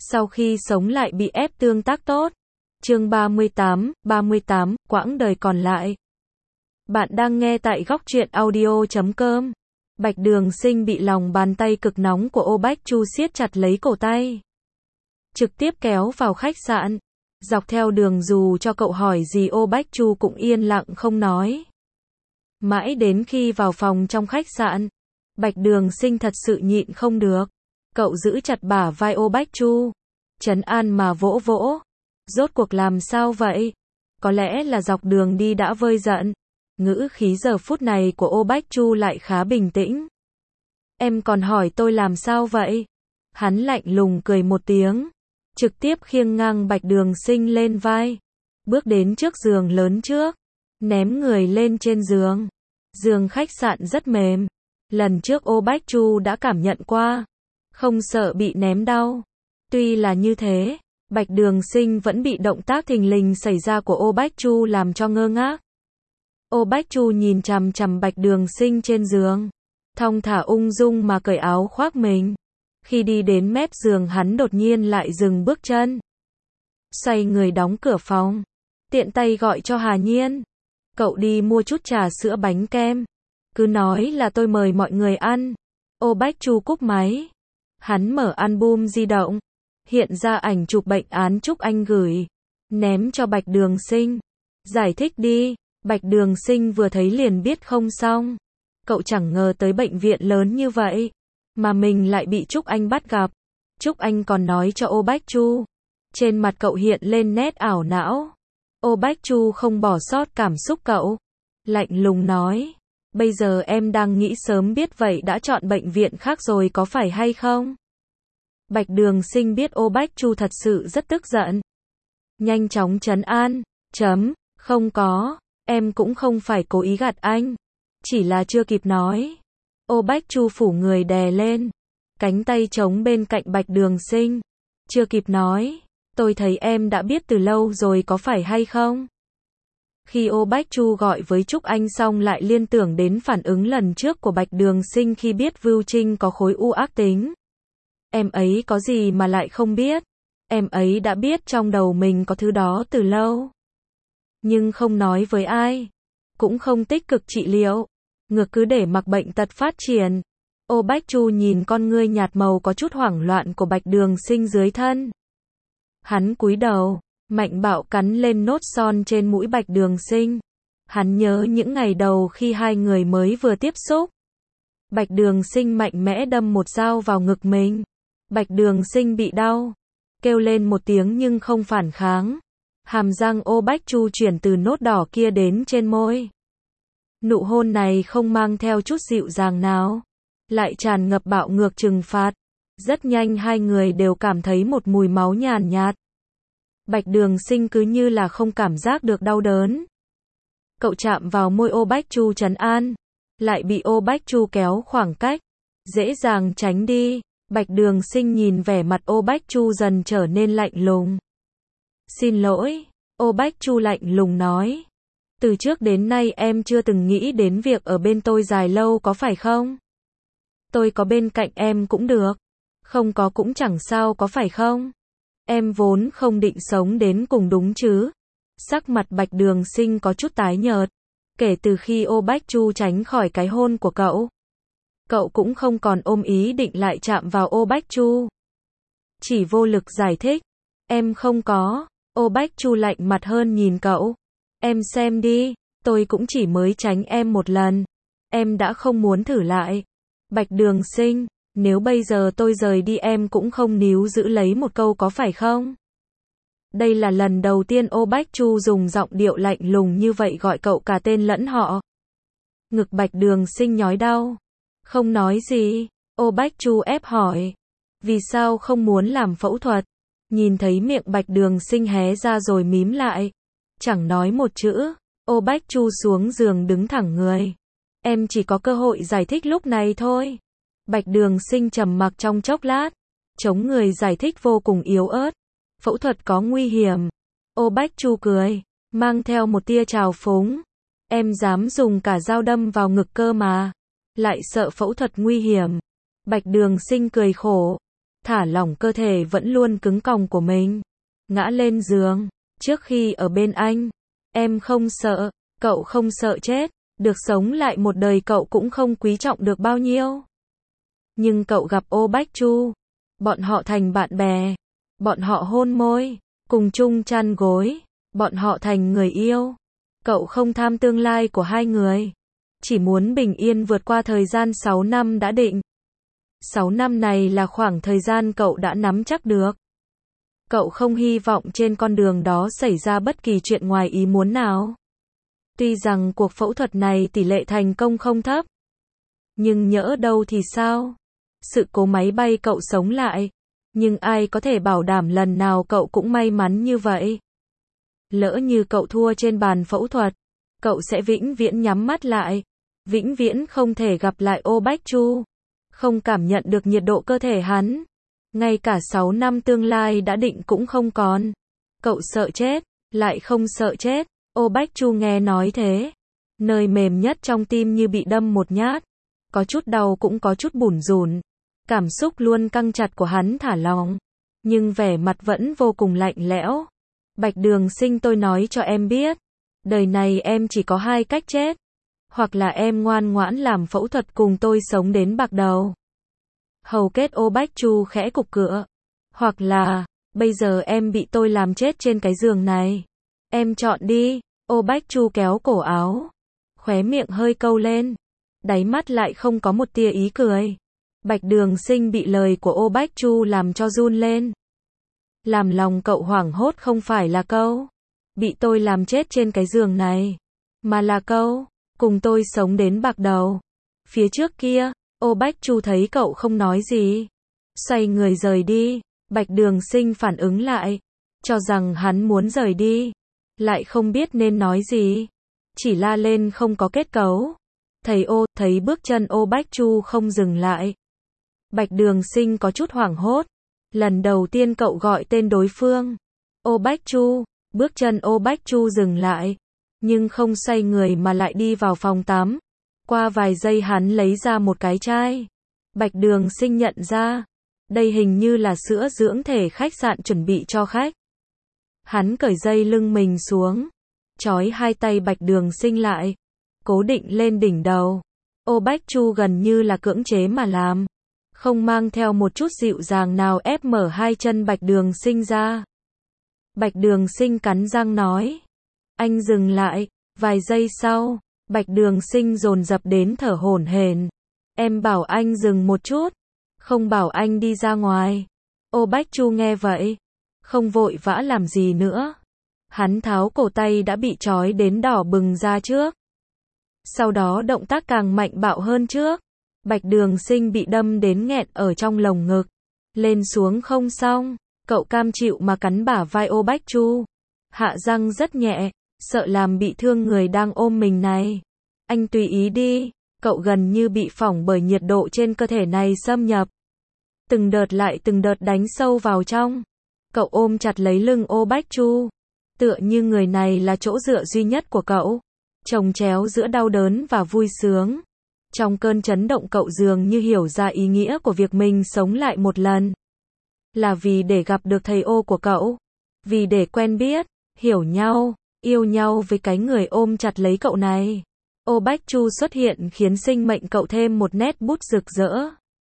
Sau khi sống lại bị ép tương tác tốt. Chương 38, quãng đời còn lại. Bạn đang nghe tại góc truyện audio.com. Bạch Đường Sinh bị lòng bàn tay cực nóng của Ô Bách Chu siết chặt lấy cổ tay. Trực tiếp kéo vào khách sạn. Dọc theo đường dù cho cậu hỏi gì Ô Bách Chu cũng yên lặng không nói. Mãi đến khi vào phòng trong khách sạn, Bạch Đường Sinh thật sự nhịn không được. Cậu giữ chặt bả vai Ô Bách Chu, trấn an mà vỗ vỗ. Rốt cuộc làm sao vậy? Có lẽ là dọc đường đi đã vơi giận. Ngữ khí giờ phút này của Ô Bách Chu lại khá bình tĩnh. Em còn hỏi tôi làm sao vậy? Hắn lạnh lùng cười một tiếng, trực tiếp khiêng ngang Bạch Đường Sinh lên vai, bước đến trước giường lớn trước, ném người lên trên giường. Giường khách sạn rất mềm, lần trước Ô Bách Chu đã cảm nhận qua, không sợ bị ném đau. Tuy là như thế, Bạch Đường Sinh vẫn bị động tác thình lình xảy ra của Ô Bách Chu làm cho ngơ ngác. Ô Bách Chu nhìn chằm chằm Bạch Đường Sinh trên giường, thong thả ung dung mà cởi áo khoác mình. Khi đi đến mép giường hắn đột nhiên lại dừng bước chân. Xoay người đóng cửa phòng, tiện tay gọi cho Hà Nhiên. Cậu đi mua chút trà sữa bánh kem. Cứ nói là tôi mời mọi người ăn. Ô Bách Chu cúp máy. Hắn mở album di động, hiện ra ảnh chụp bệnh án Trúc Anh gửi, ném cho Bạch Đường Sinh. Giải thích đi. Bạch Đường Sinh vừa thấy liền biết không xong. Cậu chẳng ngờ tới bệnh viện lớn như vậy, mà mình lại bị Trúc Anh bắt gặp. Trúc Anh còn nói cho Ô Bách Chu. Trên mặt cậu hiện lên nét ảo não. Ô Bách Chu không bỏ sót cảm xúc cậu. Lạnh lùng nói. Bây giờ em đang nghĩ sớm biết vậy đã chọn bệnh viện khác rồi có phải hay không? Bạch Đường Sinh biết Ô Bách Chu thật sự rất tức giận. Nhanh chóng trấn an. Không có. Em cũng không phải cố ý gạt anh. Chỉ là chưa kịp nói. Ô Bách Chu phủ người đè lên, cánh tay trống bên cạnh Bạch Đường Sinh. Chưa kịp nói. Tôi thấy em đã biết từ lâu rồi có phải hay không? Khi Ô Bách Chu gọi với Trúc Anh xong lại liên tưởng đến phản ứng lần trước của Bạch Đường Sinh khi biết Vưu Trinh có khối u ác tính. Em ấy có gì mà lại không biết? Em ấy đã biết trong đầu mình có thứ đó từ lâu. Nhưng không nói với ai. Cũng không tích cực trị liệu. Ngược cứ để mặc bệnh tật phát triển. Ô Bách Chu nhìn con ngươi nhạt màu có chút hoảng loạn của Bạch Đường Sinh dưới thân. Hắn cúi đầu, mạnh bạo cắn lên nốt son trên mũi Bạch Đường Sinh. Hắn nhớ những ngày đầu khi hai người mới vừa tiếp xúc. Bạch Đường Sinh mạnh mẽ đâm một dao vào ngực mình. Bạch Đường Sinh bị đau, kêu lên một tiếng nhưng không phản kháng. Hàm răng Ô Bách Chu chuyển từ nốt đỏ kia đến trên môi. Nụ hôn này không mang theo chút dịu dàng nào, lại tràn ngập bạo ngược trừng phạt. Rất nhanh hai người đều cảm thấy một mùi máu nhàn nhạt. Bạch Đường Sinh cứ như là không cảm giác được đau đớn. Cậu chạm vào môi Ô Bách Chu trấn an, lại bị Ô Bách Chu kéo khoảng cách, dễ dàng tránh đi. Bạch Đường Sinh nhìn vẻ mặt Ô Bách Chu dần trở nên lạnh lùng. Xin lỗi, Ô Bách Chu lạnh lùng nói. Từ trước đến nay em chưa từng nghĩ đến việc ở bên tôi dài lâu có phải không? Tôi có bên cạnh em cũng được. Không có cũng chẳng sao có phải không? Em vốn không định sống đến cùng đúng chứ? Sắc mặt Bạch Đường Sinh có chút tái nhợt. Kể từ khi Ô Bách Chu tránh khỏi cái hôn của cậu, cậu cũng không còn ôm ý định lại chạm vào Ô Bách Chu. Chỉ vô lực giải thích. Em không có. Ô Bách Chu lạnh mặt hơn nhìn cậu. Em xem đi, tôi cũng chỉ mới tránh em một lần. Em đã không muốn thử lại. Bạch Đường Sinh, nếu bây giờ tôi rời đi em cũng không níu giữ lấy một câu có phải không? Đây là lần đầu tiên Ô Bách Chu dùng giọng điệu lạnh lùng như vậy gọi cậu cả tên lẫn họ. Ngực Bạch Đường Sinh nhói đau. Không nói gì. Ô Bách Chu ép hỏi. Vì sao không muốn làm phẫu thuật? Nhìn thấy miệng Bạch Đường Sinh hé ra rồi mím lại. Chẳng nói một chữ. Ô Bách Chu xuống giường đứng thẳng người. Em chỉ có cơ hội giải thích lúc này thôi. Bạch Đường Sinh trầm mặc trong chốc lát. Chống người giải thích vô cùng yếu ớt. Phẫu thuật có nguy hiểm. Ô Bách Chu cười, mang theo một tia trào phúng. Em dám dùng cả dao đâm vào ngực cơ mà. Lại sợ phẫu thuật nguy hiểm. Bạch Đường Sinh cười khổ. thả lỏng cơ thể vẫn luôn cứng còng của mình. Ngã lên giường. Trước khi ở bên anh, em không sợ, cậu không sợ chết. Được sống lại một đời cậu cũng không quý trọng được bao nhiêu. Nhưng cậu gặp Ô Bách Chu. Bọn họ thành bạn bè. Bọn họ hôn môi. Cùng chung chăn gối. Bọn họ thành người yêu. Cậu không tham tương lai của hai người. Chỉ muốn bình yên vượt qua thời gian 6 năm đã định. 6 năm này là khoảng thời gian cậu đã nắm chắc được. Cậu không hy vọng trên con đường đó xảy ra bất kỳ chuyện ngoài ý muốn nào. Tuy rằng cuộc phẫu thuật này tỷ lệ thành công không thấp. Nhưng nhỡ đâu thì sao? Sự cố máy bay cậu sống lại. Nhưng ai có thể bảo đảm lần nào cậu cũng may mắn như vậy? Lỡ như cậu thua trên bàn phẫu thuật, cậu sẽ vĩnh viễn nhắm mắt lại. Vĩnh viễn không thể gặp lại Ô Bách Chu. Không cảm nhận được nhiệt độ cơ thể hắn. Ngay cả 6 năm tương lai đã định cũng không còn. Cậu sợ chết, lại không sợ chết. Ô Bách Chu nghe nói thế. Nơi mềm nhất trong tim như bị đâm một nhát. Có chút đau cũng có chút bủn rủn. Cảm xúc luôn căng chặt của hắn thả lỏng. Nhưng vẻ mặt vẫn vô cùng lạnh lẽo. Bạch Đường Sinh, tôi nói cho em biết. Đời này em chỉ có 2 cách chết. Hoặc là em ngoan ngoãn làm phẫu thuật cùng tôi sống đến bạc đầu. Hầu kết Ô Bách Chu khẽ cục cựa. Hoặc là, bây giờ em bị tôi làm chết trên cái giường này. Em chọn đi. Ô Bách Chu kéo cổ áo. Khóe miệng hơi câu lên. Đáy mắt lại không có một tia ý cười. Bạch Đường Sinh bị lời của Ô Bách Chu làm cho run lên. Làm lòng cậu hoảng hốt không phải là câu bị tôi làm chết trên cái giường này, mà là câu cùng tôi sống đến bạc đầu. Phía trước kia, Ô Bách Chu thấy cậu không nói gì, xoay người rời đi. Bạch Đường Sinh phản ứng lại, cho rằng hắn muốn rời đi, lại không biết nên nói gì, chỉ la lên không có kết cấu. Thầy Ô, thấy bước chân Ô Bách Chu không dừng lại. Bạch Đường Sinh có chút hoảng hốt. Lần đầu tiên cậu gọi tên đối phương. Ô Bách Chu. Bước chân Ô Bách Chu dừng lại. Nhưng không xoay người mà lại đi vào phòng tắm. Qua vài giây hắn lấy ra một cái chai. Bạch Đường Sinh nhận ra. Đây hình như là sữa dưỡng thể khách sạn chuẩn bị cho khách. Hắn cởi dây lưng mình xuống. Trói 2 tay Bạch Đường Sinh lại. Cố định lên đỉnh đầu. Ô Bách Chu gần như là cưỡng chế mà làm. Không mang theo một chút dịu dàng nào ép mở 2 chân Bạch Đường Sinh ra. Bạch Đường Sinh cắn răng nói. Anh dừng lại. Vài giây sau, Bạch Đường Sinh dồn dập đến thở hổn hển. Em bảo anh dừng một chút. Không bảo anh đi ra ngoài. Ô Bách Chu nghe vậy. Không vội vã làm gì nữa. Hắn tháo cổ tay đã bị trói đến đỏ bừng ra trước. Sau đó động tác càng mạnh bạo hơn trước. Bạch Đường Sinh bị đâm đến nghẹn ở trong lồng ngực. Lên xuống không xong. Cậu cam chịu mà cắn bả vai Ô Bách Chu. Hạ răng rất nhẹ. Sợ làm bị thương người đang ôm mình này. Anh tùy ý đi. Cậu gần như bị phỏng bởi nhiệt độ trên cơ thể này xâm nhập. Từng đợt lại từng đợt đánh sâu vào trong. Cậu ôm chặt lấy lưng Ô Bách Chu. Tựa như người này là chỗ dựa duy nhất của cậu. Chồng chéo giữa đau đớn và vui sướng. Trong cơn chấn động cậu dường như hiểu ra ý nghĩa của việc mình sống lại một lần. Là vì để gặp được thầy Ô của cậu. Vì để quen biết, hiểu nhau, yêu nhau với cái người ôm chặt lấy cậu này. Ô Bách Chu xuất hiện khiến sinh mệnh cậu thêm một nét bút rực rỡ.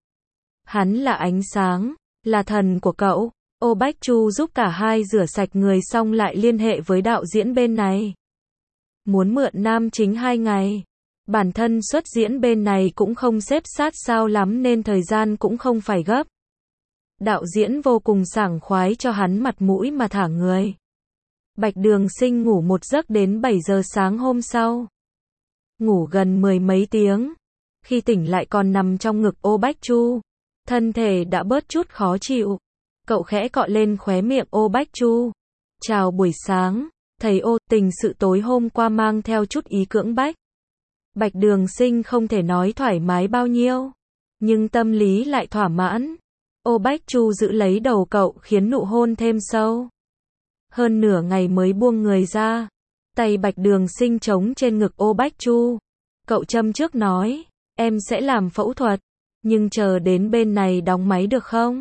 Hắn là ánh sáng, là thần của cậu. Ô Bách Chu giúp cả hai rửa sạch người xong lại liên hệ với đạo diễn bên này. Muốn mượn nam chính 2 ngày. Bản thân xuất diễn bên này cũng không xếp sát sao lắm nên thời gian cũng không phải gấp. Đạo diễn vô cùng sảng khoái cho hắn mặt mũi mà thả người. Bạch Đường Sinh ngủ một giấc đến 7 giờ sáng hôm sau. Ngủ gần 10 mấy tiếng. Khi tỉnh lại còn nằm trong ngực Ô Bách Chu. Thân thể đã bớt chút khó chịu. Cậu khẽ cọ lên khóe miệng Ô Bách Chu. Chào buổi sáng. Thầy Ô, tình sự tối hôm qua mang theo chút ý cưỡng bách. Bạch Đường Sinh không thể nói thoải mái bao nhiêu. Nhưng tâm lý lại thỏa mãn. Ô Bách Chu giữ lấy đầu cậu khiến nụ hôn thêm sâu. Hơn nửa ngày mới buông người ra. Tay Bạch Đường Sinh trống trên ngực Ô Bách Chu. Cậu châm trước nói. Em sẽ làm phẫu thuật. Nhưng chờ đến bên này đóng máy được không?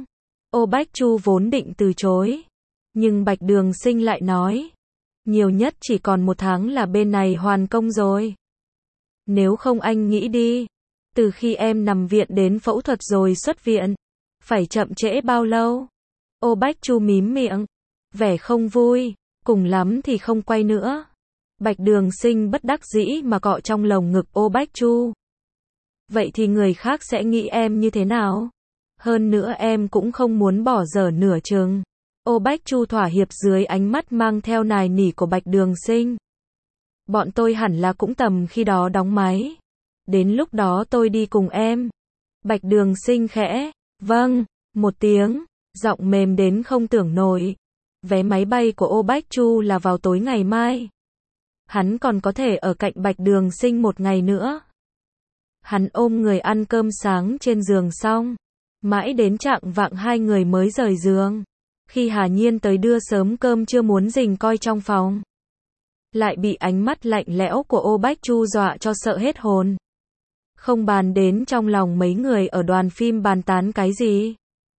Ô Bách Chu vốn định từ chối. Nhưng Bạch Đường Sinh lại nói. Nhiều nhất chỉ còn 1 tháng là bên này hoàn công rồi. Nếu không anh nghĩ đi. Từ khi em nằm viện đến phẫu thuật rồi xuất viện. Phải chậm trễ bao lâu? Ô Bách Chu mím miệng. Vẻ không vui. Cùng lắm thì không quay nữa. Bạch Đường Sinh bất đắc dĩ mà cọ trong lồng ngực Ô Bách Chu. Vậy thì người khác sẽ nghĩ em như thế nào? Hơn nữa em cũng không muốn bỏ dở nửa chừng. Ô Bách Chu thỏa hiệp dưới ánh mắt mang theo nài nỉ của Bạch Đường Sinh. Bọn tôi hẳn là cũng tầm khi đó đóng máy. Đến lúc đó tôi đi cùng em. Bạch Đường Sinh khẽ, vâng, một tiếng, giọng mềm đến không tưởng nổi. Vé máy bay của Ô Bách Chu là vào tối ngày mai. Hắn còn có thể ở cạnh Bạch Đường Sinh 1 ngày nữa. Hắn ôm người ăn cơm sáng trên giường xong. Mãi đến chạng vạng 2 người mới rời giường. Khi Hà Nhiên tới đưa sớm cơm trưa muốn rình coi trong phòng. Lại bị ánh mắt lạnh lẽo của Ô Bách Chu dọa cho sợ hết hồn. Không bàn đến trong lòng mấy người ở đoàn phim bàn tán cái gì.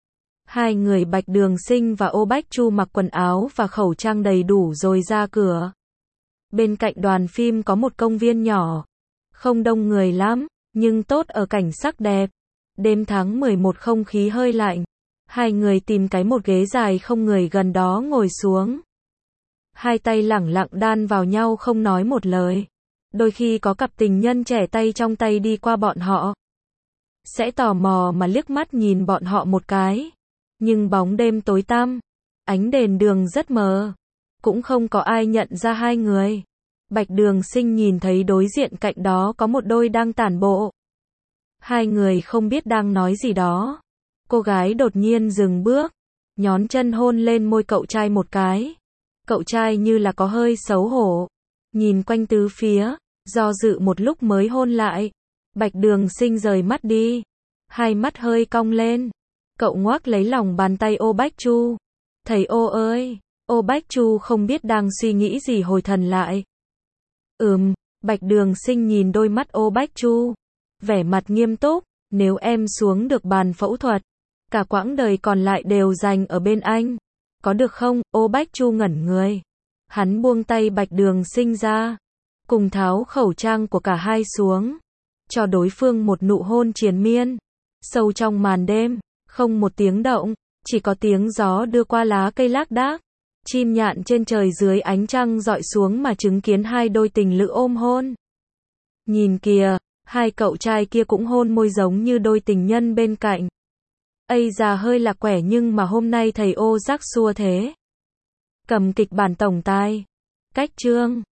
2 người Bạch Đường Sinh và Ô Bách Chu mặc quần áo và khẩu trang đầy đủ rồi ra cửa. Bên cạnh đoàn phim có một công viên nhỏ. Không đông người lắm, nhưng tốt ở cảnh sắc đẹp. Đêm tháng 11 không khí hơi lạnh. 2 người tìm một ghế dài không người gần đó ngồi xuống. 2 tay lẳng lặng đan vào nhau không nói một lời. Đôi khi có cặp tình nhân trẻ tay trong tay đi qua bọn họ. Sẽ tò mò mà liếc mắt nhìn bọn họ một cái. Nhưng bóng đêm tối tăm. Ánh đèn đường rất mờ. Cũng không có ai nhận ra 2 người. Bạch Đường Sinh nhìn thấy đối diện cạnh đó có một đôi đang tản bộ. 2 người không biết đang nói gì đó. Cô gái đột nhiên dừng bước. Nhón chân hôn lên môi cậu trai một cái. Cậu trai như là có hơi xấu hổ. Nhìn quanh tứ phía. Do dự một lúc mới hôn lại. Bạch Đường Sinh rời mắt đi. 2 mắt hơi cong lên. Cậu ngoác lấy lòng bàn tay Ô Bách Chu. Thầy Ô ơi. Ô Bách Chu không biết đang suy nghĩ gì hồi thần lại. Bạch Đường Sinh nhìn đôi mắt Ô Bách Chu. Vẻ mặt nghiêm túc. Nếu em xuống được bàn phẫu thuật. Cả quãng đời còn lại đều dành ở bên anh. Có được không? Ô Bách Chu ngẩn người. Hắn buông tay Bạch Đường Sinh ra. Cùng tháo khẩu trang của cả hai xuống. Cho đối phương một nụ hôn triền miên. Sâu trong màn đêm. Không một tiếng động. Chỉ có tiếng gió đưa qua lá cây lác đác. Chim nhạn trên trời dưới ánh trăng dọi xuống mà chứng kiến 2 đôi tình lữ ôm hôn. Nhìn kìa, 2 cậu trai kia cũng hôn môi giống như đôi tình nhân bên cạnh. Ây già hơi lạc quẻ nhưng mà hôm nay thầy Ô rắc xua thế. Cầm kịch bản tổng tài. Cách chương